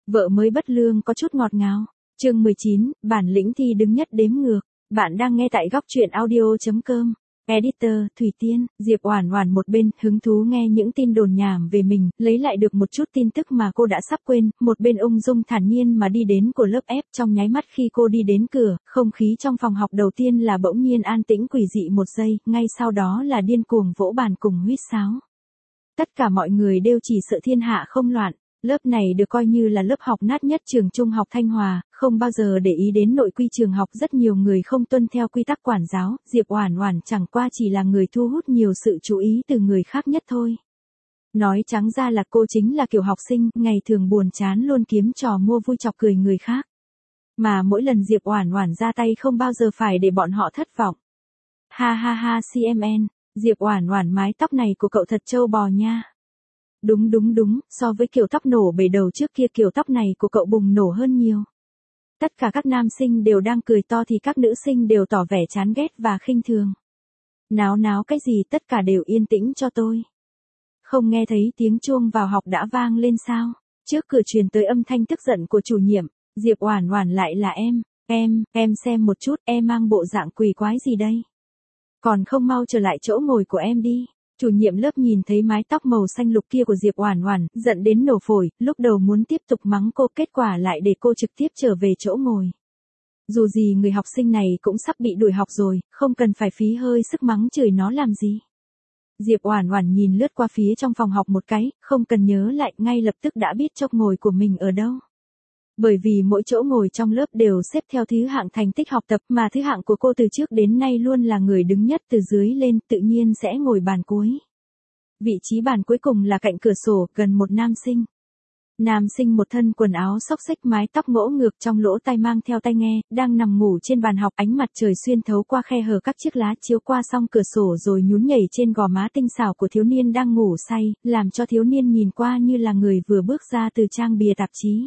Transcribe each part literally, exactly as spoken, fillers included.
Vợ mới bất lương có chút ngọt ngào. Chương mười chín, bản lĩnh thi đứng nhất đếm ngược. Bạn đang nghe tại góc truyện audio chấm com. Editor, Thủy Tiên. Diệp Oản Oản một bên hứng thú nghe những tin đồn nhảm về mình, lấy lại được một chút tin tức mà cô đã sắp quên, một bên ung dung thản nhiên mà đi đến của lớp F. Trong nháy mắt khi cô đi đến cửa, không khí trong phòng học đầu tiên là bỗng nhiên an tĩnh quỷ dị một giây, ngay sau đó là điên cuồng vỗ bàn cùng huýt sáo. Tất cả mọi người đều chỉ sợ thiên hạ không loạn. Lớp này được coi như là lớp học nát nhất trường trung học Thanh Hòa, không bao giờ để ý đến nội quy trường học, rất nhiều người không tuân theo quy tắc quản giáo, Diệp Oản Oản chẳng qua chỉ là người thu hút nhiều sự chú ý từ người khác nhất thôi. Nói trắng ra là cô chính là kiểu học sinh, ngày thường buồn chán luôn kiếm trò mua vui chọc cười người khác. Mà mỗi lần Diệp Oản Oản ra tay không bao giờ phải để bọn họ thất vọng. Ha ha ha xê em en, Diệp Oản Oản mái tóc này của cậu thật trâu bò nha. Đúng đúng đúng, so với kiểu tóc nổ bể đầu trước kia kiểu tóc này của cậu bùng nổ hơn nhiều. Tất cả các nam sinh đều đang cười to thì các nữ sinh đều tỏ vẻ chán ghét và khinh thường. Náo náo cái gì, tất cả đều yên tĩnh cho tôi. Không nghe thấy tiếng chuông vào học đã vang lên sao? Trước cửa truyền tới âm thanh tức giận của chủ nhiệm. Diệp Oản Oản lại là em, em, em xem một chút, em mang bộ dạng quỷ quái gì đây? Còn không mau trở lại chỗ ngồi của em đi. Chủ nhiệm lớp nhìn thấy mái tóc màu xanh lục kia của Diệp Oản Oản, giận đến nổ phổi, lúc đầu muốn tiếp tục mắng cô, kết quả lại để cô trực tiếp trở về chỗ ngồi. Dù gì người học sinh này cũng sắp bị đuổi học rồi, không cần phải phí hơi sức mắng chửi nó làm gì. Diệp Oản Oản nhìn lướt qua phía trong phòng học một cái, không cần nhớ lại, ngay lập tức đã biết chỗ ngồi của mình ở đâu. Bởi vì mỗi chỗ ngồi trong lớp đều xếp theo thứ hạng thành tích học tập, mà thứ hạng của cô từ trước đến nay luôn là người đứng nhất từ dưới lên, tự nhiên sẽ ngồi bàn cuối. Vị trí bàn cuối cùng là cạnh cửa sổ, gần một nam sinh. Nam sinh một thân quần áo xốc xếch, mái tóc ngỗ ngược, trong lỗ tai mang theo tai nghe, đang nằm ngủ trên bàn học, ánh mặt trời xuyên thấu qua khe hở các chiếc lá chiếu qua song cửa sổ rồi nhún nhảy trên gò má tinh xảo của thiếu niên đang ngủ say, làm cho thiếu niên nhìn qua như là người vừa bước ra từ trang bìa tạp chí.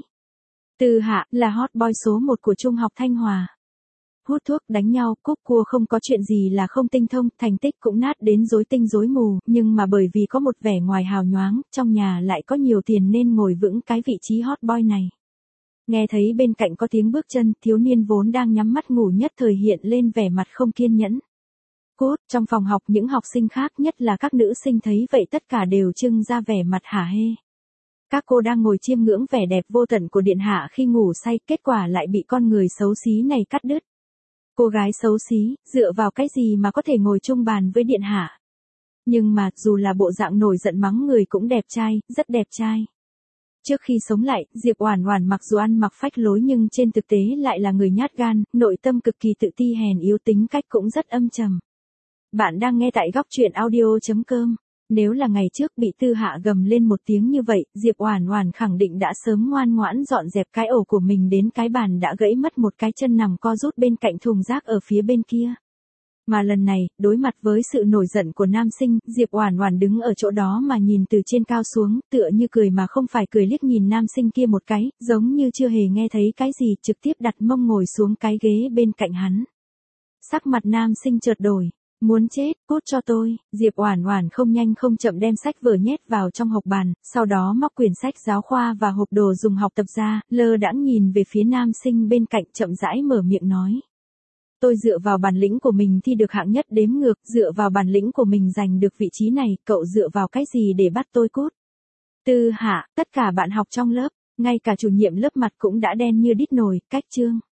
Tư Hạ là hot boy số một của Trung học Thanh Hòa. Hút thuốc, đánh nhau, cúp cua, không có chuyện gì là không tinh thông, thành tích cũng nát đến rối tinh rối mù, nhưng mà bởi vì có một vẻ ngoài hào nhoáng, trong nhà lại có nhiều tiền nên ngồi vững cái vị trí hot boy này. Nghe thấy bên cạnh có tiếng bước chân, thiếu niên vốn đang nhắm mắt ngủ nhất thời hiện lên vẻ mặt không kiên nhẫn. Cút, trong phòng học những học sinh khác, nhất là các nữ sinh thấy vậy tất cả đều trưng ra vẻ mặt hả hê. Các cô đang ngồi chiêm ngưỡng vẻ đẹp vô tận của điện hạ khi ngủ say, kết quả lại bị con người xấu xí này cắt đứt. Cô gái xấu xí, dựa vào cái gì mà có thể ngồi chung bàn với điện hạ? Nhưng mà, dù là bộ dạng nổi giận mắng người cũng đẹp trai, rất đẹp trai. Trước khi sống lại, Diệp Oản Oản mặc dù ăn mặc phách lối nhưng trên thực tế lại là người nhát gan, nội tâm cực kỳ tự ti hèn yếu, tính cách cũng rất âm trầm. Bạn đang nghe tại góc truyện audio chấm com. Nếu là ngày trước bị Tư Hạ gầm lên một tiếng như vậy, Diệp Oản Oản khẳng định đã sớm ngoan ngoãn dọn dẹp cái ổ của mình đến cái bàn đã gãy mất một cái chân nằm co rút bên cạnh thùng rác ở phía bên kia. Mà lần này, đối mặt với sự nổi giận của nam sinh, Diệp Oản Oản đứng ở chỗ đó mà nhìn từ trên cao xuống, tựa như cười mà không phải cười, liếc nhìn nam sinh kia một cái, giống như chưa hề nghe thấy cái gì, trực tiếp đặt mông ngồi xuống cái ghế bên cạnh hắn. Sắc mặt nam sinh chợt đổi. Muốn chết, cút cho tôi. Diệp Oản Oản không nhanh không chậm đem sách vở nhét vào trong hộc bàn, sau đó móc quyển sách giáo khoa và hộp đồ dùng học tập ra, lơ đãng nhìn về phía nam sinh bên cạnh, chậm rãi mở miệng nói. Tôi dựa vào bản lĩnh của mình thi được hạng nhất đếm ngược, dựa vào bản lĩnh của mình giành được vị trí này, cậu dựa vào cái gì để bắt tôi cút? Tư Hạ, tất cả bạn học trong lớp, ngay cả chủ nhiệm lớp mặt cũng đã đen như đít nồi, cách chương.